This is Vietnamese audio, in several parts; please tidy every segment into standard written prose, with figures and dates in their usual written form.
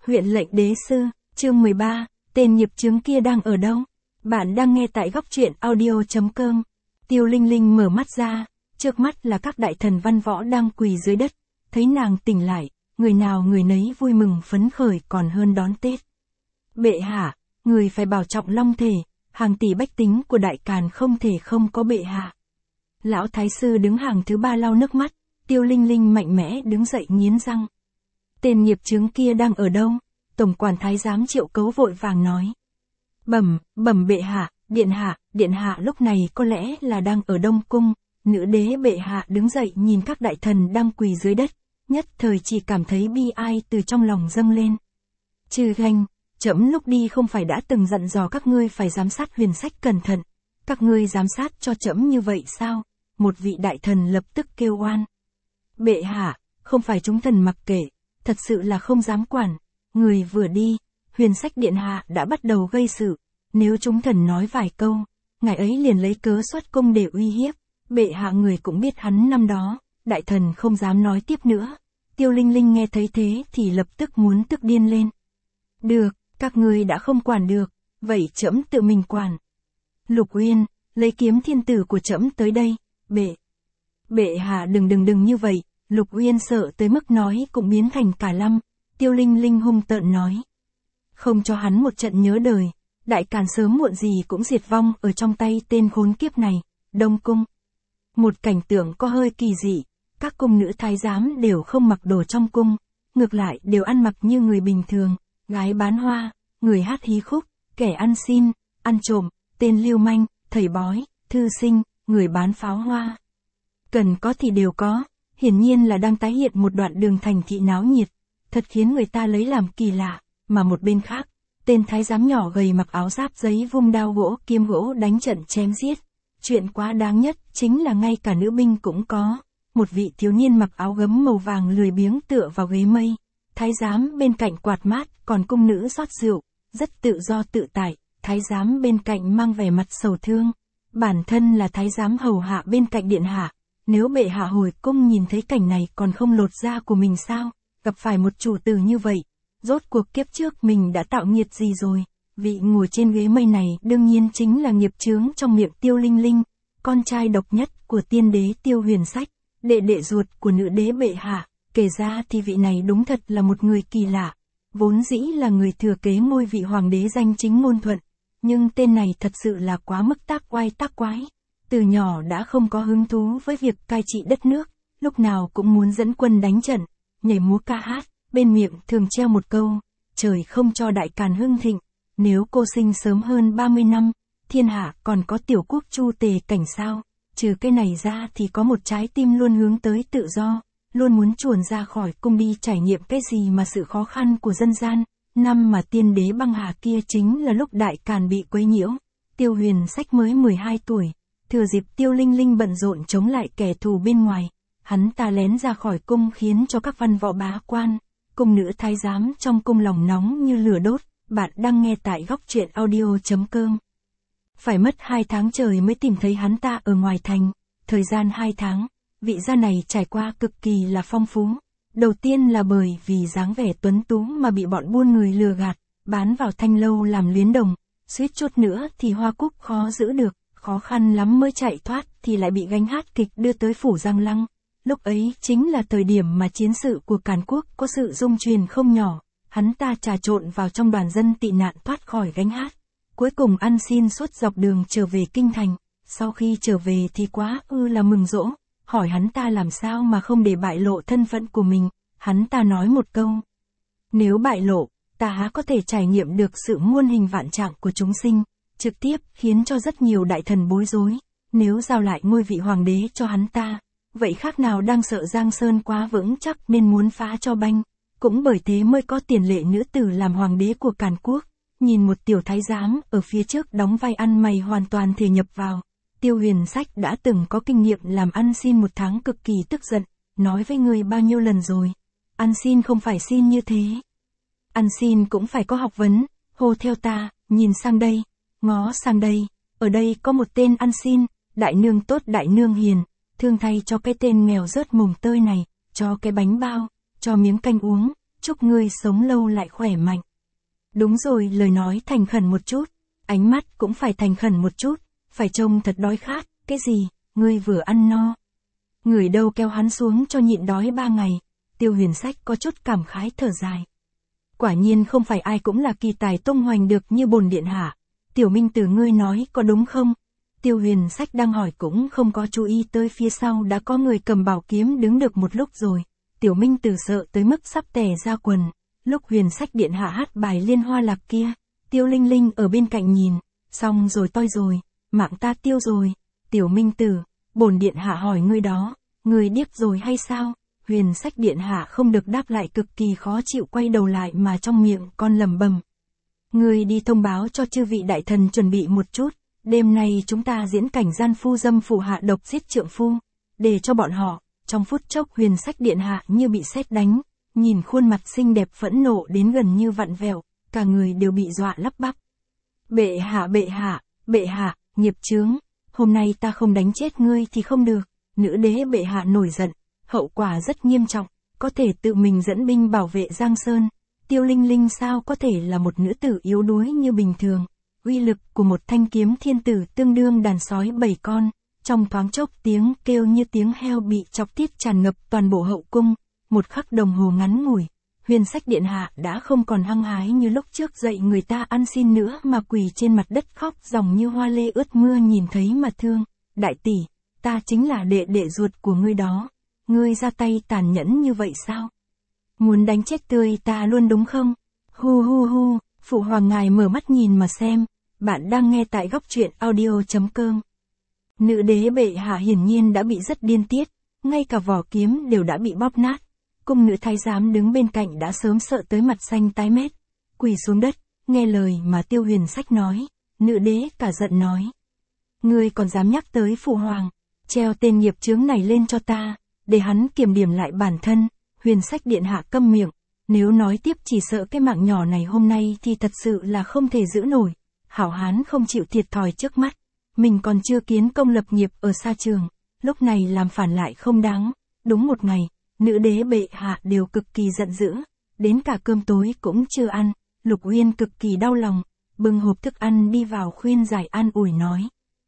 Huyện lệnh đế sư, chương 13, tên nghiệp chướng kia đang ở đâu? Bạn đang nghe tại góc truyện audio.com. Tiêu Linh Linh mở mắt ra, trước mắt là các đại thần văn võ đang quỳ dưới đất, thấy nàng tỉnh lại, người nào người nấy vui mừng phấn khởi còn hơn đón Tết. Bệ hạ, người phải bảo trọng long thể, hàng tỷ bách tính của Đại Càn không thể không có bệ hạ. Lão thái sư đứng hàng thứ ba lau nước mắt, Tiêu Linh Linh mạnh mẽ đứng dậy nghiến răng. Tên nghiệp chướng kia đang ở đâu? Tổng quản thái giám Triệu Cấu vội vàng nói. Bẩm bệ hạ, điện hạ lúc này có lẽ là đang ở Đông Cung. Nữ đế bệ hạ đứng dậy nhìn các đại thần đang quỳ dưới đất, nhất thời chỉ cảm thấy bi ai từ trong lòng dâng lên. Trừ Ganh, trẫm lúc đi không phải đã từng dặn dò các ngươi phải giám sát huyền sách cẩn thận, các ngươi giám sát cho trẫm như vậy sao? Một vị đại thần lập tức kêu oan. Bệ hạ, không phải chúng thần mặc kệ, thật sự là không dám quản. Người vừa đi, huyền sách điện hạ đã bắt đầu gây sự, nếu chúng thần nói vài câu, ngài ấy liền lấy cớ xuất cung để uy hiếp. Bệ hạ người cũng biết hắn năm đó, đại thần không dám nói tiếp nữa. Tiêu Linh Linh nghe thấy thế thì lập tức muốn tức điên lên. Được, các ngươi đã không quản được, vậy trẫm tự mình quản. Lục Uyên, lấy kiếm thiên tử của trẫm tới đây. Bệ hạ đừng như vậy. Lục Uyên sợ tới mức nói cũng biến thành cả lăm. Tiêu Linh Linh hung tợn nói. Không cho hắn một trận nhớ đời, Đại Càn sớm muộn gì cũng diệt vong ở trong tay tên khốn kiếp này. Đông Cung. Một cảnh tượng có hơi kỳ dị, các cung nữ thái giám đều không mặc đồ trong cung, ngược lại đều ăn mặc như người bình thường, gái bán hoa, người hát hí khúc, kẻ ăn xin, ăn trộm, tên lưu manh, thầy bói, thư sinh, người bán pháo hoa. Cần có thì đều có, hiển nhiên là đang tái hiện một đoạn đường thành thị náo nhiệt, thật khiến người ta lấy làm kỳ lạ, mà một bên khác, tên thái giám nhỏ gầy mặc áo giáp giấy vung đao gỗ kiếm gỗ đánh trận chém giết. Chuyện quá đáng nhất chính là ngay cả nữ binh cũng có, một vị thiếu niên mặc áo gấm màu vàng lười biếng tựa vào ghế mây, thái giám bên cạnh quạt mát, còn cung nữ rót rượu, rất tự do tự tại, thái giám bên cạnh mang vẻ mặt sầu thương, bản thân là thái giám hầu hạ bên cạnh điện hạ, nếu bệ hạ hồi cung nhìn thấy cảnh này còn không lột da của mình sao, gặp phải một chủ tử như vậy, rốt cuộc kiếp trước mình đã tạo nghiệt gì rồi. Vị ngồi trên ghế mây này đương nhiên chính là nghiệp chướng trong miệng Tiêu Linh Linh, con trai độc nhất của tiên đế Tiêu Huyền Sách, đệ ruột của nữ đế bệ hạ. Kể ra thì vị này đúng thật là một người kỳ lạ, vốn dĩ là người thừa kế ngôi vị hoàng đế danh chính ngôn thuận, nhưng tên này thật sự là quá mức tác oai tác quái, từ nhỏ đã không có hứng thú với việc cai trị đất nước, lúc nào cũng muốn dẫn quân đánh trận, nhảy múa ca hát, bên miệng thường treo một câu, trời không cho Đại Càn hưng thịnh. Nếu cô sinh sớm hơn 30 năm, thiên hạ còn có tiểu quốc Chu Tề Cảnh sao? Trừ cái này ra thì có một trái tim luôn hướng tới tự do, luôn muốn chuồn ra khỏi cung đi trải nghiệm cái gì mà sự khó khăn của dân gian. Năm mà tiên đế băng hà kia chính là lúc Đại Càn bị quấy nhiễu. Tiêu Huyền Sách mới 12 tuổi, thừa dịp Tiêu Linh Linh bận rộn chống lại kẻ thù bên ngoài, hắn ta lén ra khỏi cung khiến cho các văn võ bá quan, cung nữ thái giám trong cung lòng nóng như lửa đốt. Bạn đang nghe tại góc truyện audio.com. Phải mất 2 tháng trời mới tìm thấy hắn ta ở ngoài thành. Thời gian 2 tháng, vị gia này trải qua cực kỳ là phong phú. Đầu tiên là bởi vì dáng vẻ tuấn tú mà bị bọn buôn người lừa gạt, bán vào thanh lâu làm luyến đồng. Suýt chút nữa thì Hoa Cúc khó giữ được, khó khăn lắm mới chạy thoát thì lại bị gánh hát kịch đưa tới phủ Giang Lăng. Lúc ấy chính là thời điểm mà chiến sự của Càn Quốc có sự rung truyền không nhỏ. Hắn ta trà trộn vào trong đoàn dân tị nạn thoát khỏi gánh hát, cuối cùng ăn xin suốt dọc đường trở về kinh thành. Sau khi trở về thì quá là mừng rỗ, hỏi hắn ta làm sao mà không để bại lộ thân phận của mình. Hắn ta nói một câu, nếu bại lộ, ta há có thể trải nghiệm được sự muôn hình vạn trạng của chúng sinh, trực tiếp khiến cho rất nhiều đại thần bối rối. Nếu giao lại ngôi vị hoàng đế cho hắn ta, vậy khác nào đang sợ Giang Sơn quá vững chắc nên muốn phá cho banh. Cũng bởi thế mới có tiền lệ nữ tử làm hoàng đế của Càn Quốc. Nhìn một tiểu thái giám ở phía trước đóng vai ăn mày hoàn toàn thể nhập vào. Tiêu Huyền Sách đã từng có kinh nghiệm làm ăn xin 1 tháng cực kỳ tức giận, nói với người bao nhiêu lần rồi. Ăn xin không phải xin như thế. Ăn xin cũng phải có học vấn, hô theo ta, nhìn sang đây, ngó sang đây, ở đây có một tên ăn xin, đại nương tốt đại nương hiền, thương thay cho cái tên nghèo rớt mồng tơi này, cho cái bánh bao, cho miếng canh uống, chúc ngươi sống lâu lại khỏe mạnh. Đúng rồi, lời nói thành khẩn một chút, ánh mắt cũng phải thành khẩn một chút, phải trông thật đói khát, cái gì, ngươi vừa ăn no. Người đâu kéo hắn xuống cho nhịn đói 3 ngày, Tiêu Huyền Sách có chút cảm khái thở dài. Quả nhiên không phải ai cũng là kỳ tài tung hoành được như bổn điện hạ. Tiểu Minh Tử ngươi nói có đúng không? Tiêu Huyền Sách đang hỏi cũng không có chú ý tới phía sau đã có người cầm bảo kiếm đứng được một lúc rồi. Tiểu Minh Tử sợ tới mức sắp tè ra quần. Lúc Huyền Sách điện hạ hát bài Liên Hoa Lạc kia, Tiêu Linh Linh ở bên cạnh nhìn, xong rồi toi rồi, mạng ta tiêu rồi. Tiểu Minh Tử, bổn điện hạ hỏi ngươi đó, ngươi điếc rồi hay sao? Huyền Sách điện hạ không được đáp lại, cực kỳ khó chịu, quay đầu lại mà trong miệng con lẩm bẩm. Ngươi đi thông báo cho chư vị đại thần chuẩn bị một chút, đêm nay chúng ta diễn cảnh gian phu dâm phụ hạ độc giết trượng phu, để cho bọn họ. Trong phút chốc Huyền Sách điện hạ như bị sét đánh, nhìn khuôn mặt xinh đẹp phẫn nộ đến gần như vặn vẹo, cả người đều bị dọa lắp bắp. Bệ hạ, bệ hạ, bệ hạ, nghiệp chướng, hôm nay ta không đánh chết ngươi thì không được. Nữ đế bệ hạ nổi giận, hậu quả rất nghiêm trọng, có thể tự mình dẫn binh bảo vệ Giang Sơn. Tiêu Linh Linh sao có thể là một nữ tử yếu đuối như bình thường. Uy lực của một thanh kiếm thiên tử tương đương đàn sói 7 con, trong thoáng chốc tiếng kêu như tiếng heo bị chọc tiết tràn ngập toàn bộ hậu cung. Một khắc đồng hồ ngắn ngủi, Huyền Sách điện hạ đã không còn hăng hái như lúc trước dạy người ta ăn xin nữa mà quỳ trên mặt đất khóc ròng như hoa lê ướt mưa nhìn thấy mà thương. Đại tỷ, ta chính là đệ đệ ruột của ngươi đó, ngươi ra tay tàn nhẫn như vậy sao? Muốn đánh chết tươi ta luôn đúng không? Hu hu hu, phụ hoàng ngài mở mắt nhìn mà xem, bạn đang nghe tại góc truyện audio.com. Nữ đế bệ hạ hiển nhiên đã bị rất điên tiết, ngay cả vỏ kiếm đều đã bị bóp nát. Cung nữ thái giám đứng bên cạnh đã sớm sợ tới mặt xanh tái mét, quỳ xuống đất, nghe lời mà Tiêu Huyền Sách nói. Nữ đế cả giận nói. Ngươi còn dám nhắc tới phụ hoàng, treo tên nghiệp chướng này lên cho ta, để hắn kiểm điểm lại bản thân. Huyền Sách điện hạ câm miệng, nếu nói tiếp chỉ sợ cái mạng nhỏ này hôm nay thì thật sự là không thể giữ nổi. Hảo hán không chịu thiệt thòi trước mắt, mình còn chưa kiến công lập nghiệp ở xa trường, lúc này làm phản lại không đáng. Đúng một ngày, nữ đế bệ hạ đều cực kỳ giận dữ, đến cả cơm tối cũng chưa ăn. Lục Uyên cực kỳ đau lòng, bưng hộp thức ăn đi vào khuyên giải an ủi nói.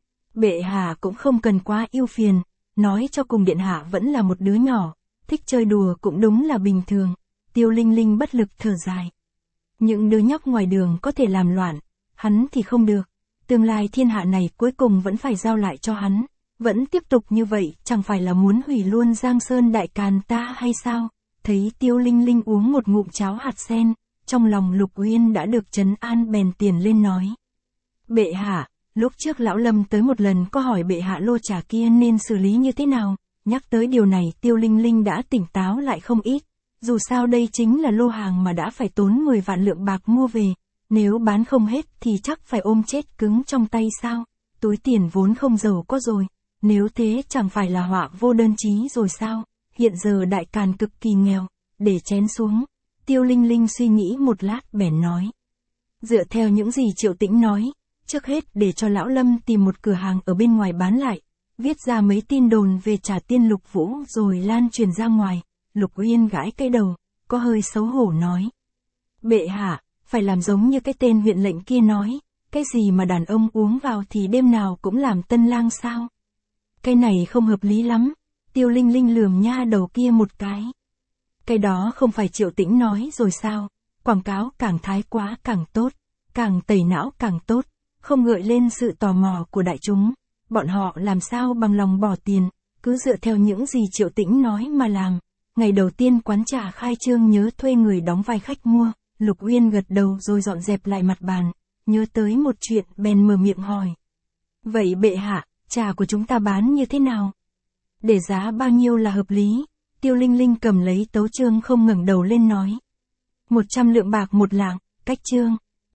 Bệ hạ cũng không cần quá ưu phiền, nói cho cùng điện hạ vẫn là một đứa nhỏ, thích chơi đùa cũng đúng là bình thường. Tiêu Linh Linh bất lực thở dài. Những đứa nhóc ngoài đường có thể làm loạn, hắn thì không được. Tương lai thiên hạ này cuối cùng vẫn phải giao lại cho hắn. Vẫn tiếp tục như vậy chẳng phải là muốn hủy luôn Giang Sơn đại càn ta hay sao? Thấy Tiêu Linh Linh uống một ngụm cháo hạt sen, trong lòng Lục Uyên đã được trấn an bèn tiền lên nói. Bệ hạ, lúc trước lão Lâm tới một lần có hỏi bệ hạ lô trà kia nên xử lý như thế nào? Nhắc tới điều này Tiêu Linh Linh đã tỉnh táo lại không ít. Dù sao đây chính là lô hàng mà đã phải tốn 10 vạn lượng bạc mua về. Nếu bán không hết thì chắc phải ôm chết cứng trong tay sao? Túi tiền vốn không giàu có rồi. Nếu thế chẳng phải là họa vô đơn chí rồi sao? Hiện giờ đại càn cực kỳ nghèo. Để chén xuống. Tiêu Linh Linh suy nghĩ một lát bèn nói. Dựa theo những gì Triệu Tĩnh nói, trước hết để cho lão Lâm tìm một cửa hàng ở bên ngoài bán lại. Viết ra mấy tin đồn về Trà Tiên Lục Vũ rồi lan truyền ra ngoài. Lục Uyên gãi cái đầu, có hơi xấu hổ nói. Bệ hạ, phải làm giống như cái tên huyện lệnh kia nói, cái gì mà đàn ông uống vào thì đêm nào cũng làm tân lang sao? Cái này không hợp lý lắm. Tiêu Linh Linh lườm nha đầu kia một cái. Cái đó không phải Triệu Tĩnh nói rồi sao? Quảng cáo càng thái quá càng tốt, càng tẩy não càng tốt, không gợi lên sự tò mò của đại chúng. Bọn họ làm sao bằng lòng bỏ tiền, cứ dựa theo những gì Triệu Tĩnh nói mà làm. Ngày đầu tiên quán trà khai trương nhớ thuê người đóng vai khách mua. Lục Uyên gật đầu rồi dọn dẹp lại mặt bàn, nhớ tới một chuyện bèn mở miệng hỏi. Vậy bệ hạ, trà của chúng ta bán như thế nào? Để giá bao nhiêu là hợp lý? Tiêu Linh Linh cầm lấy tấu chương không ngẩng đầu lên nói. 100 lượng bạc một lạng, cách chương.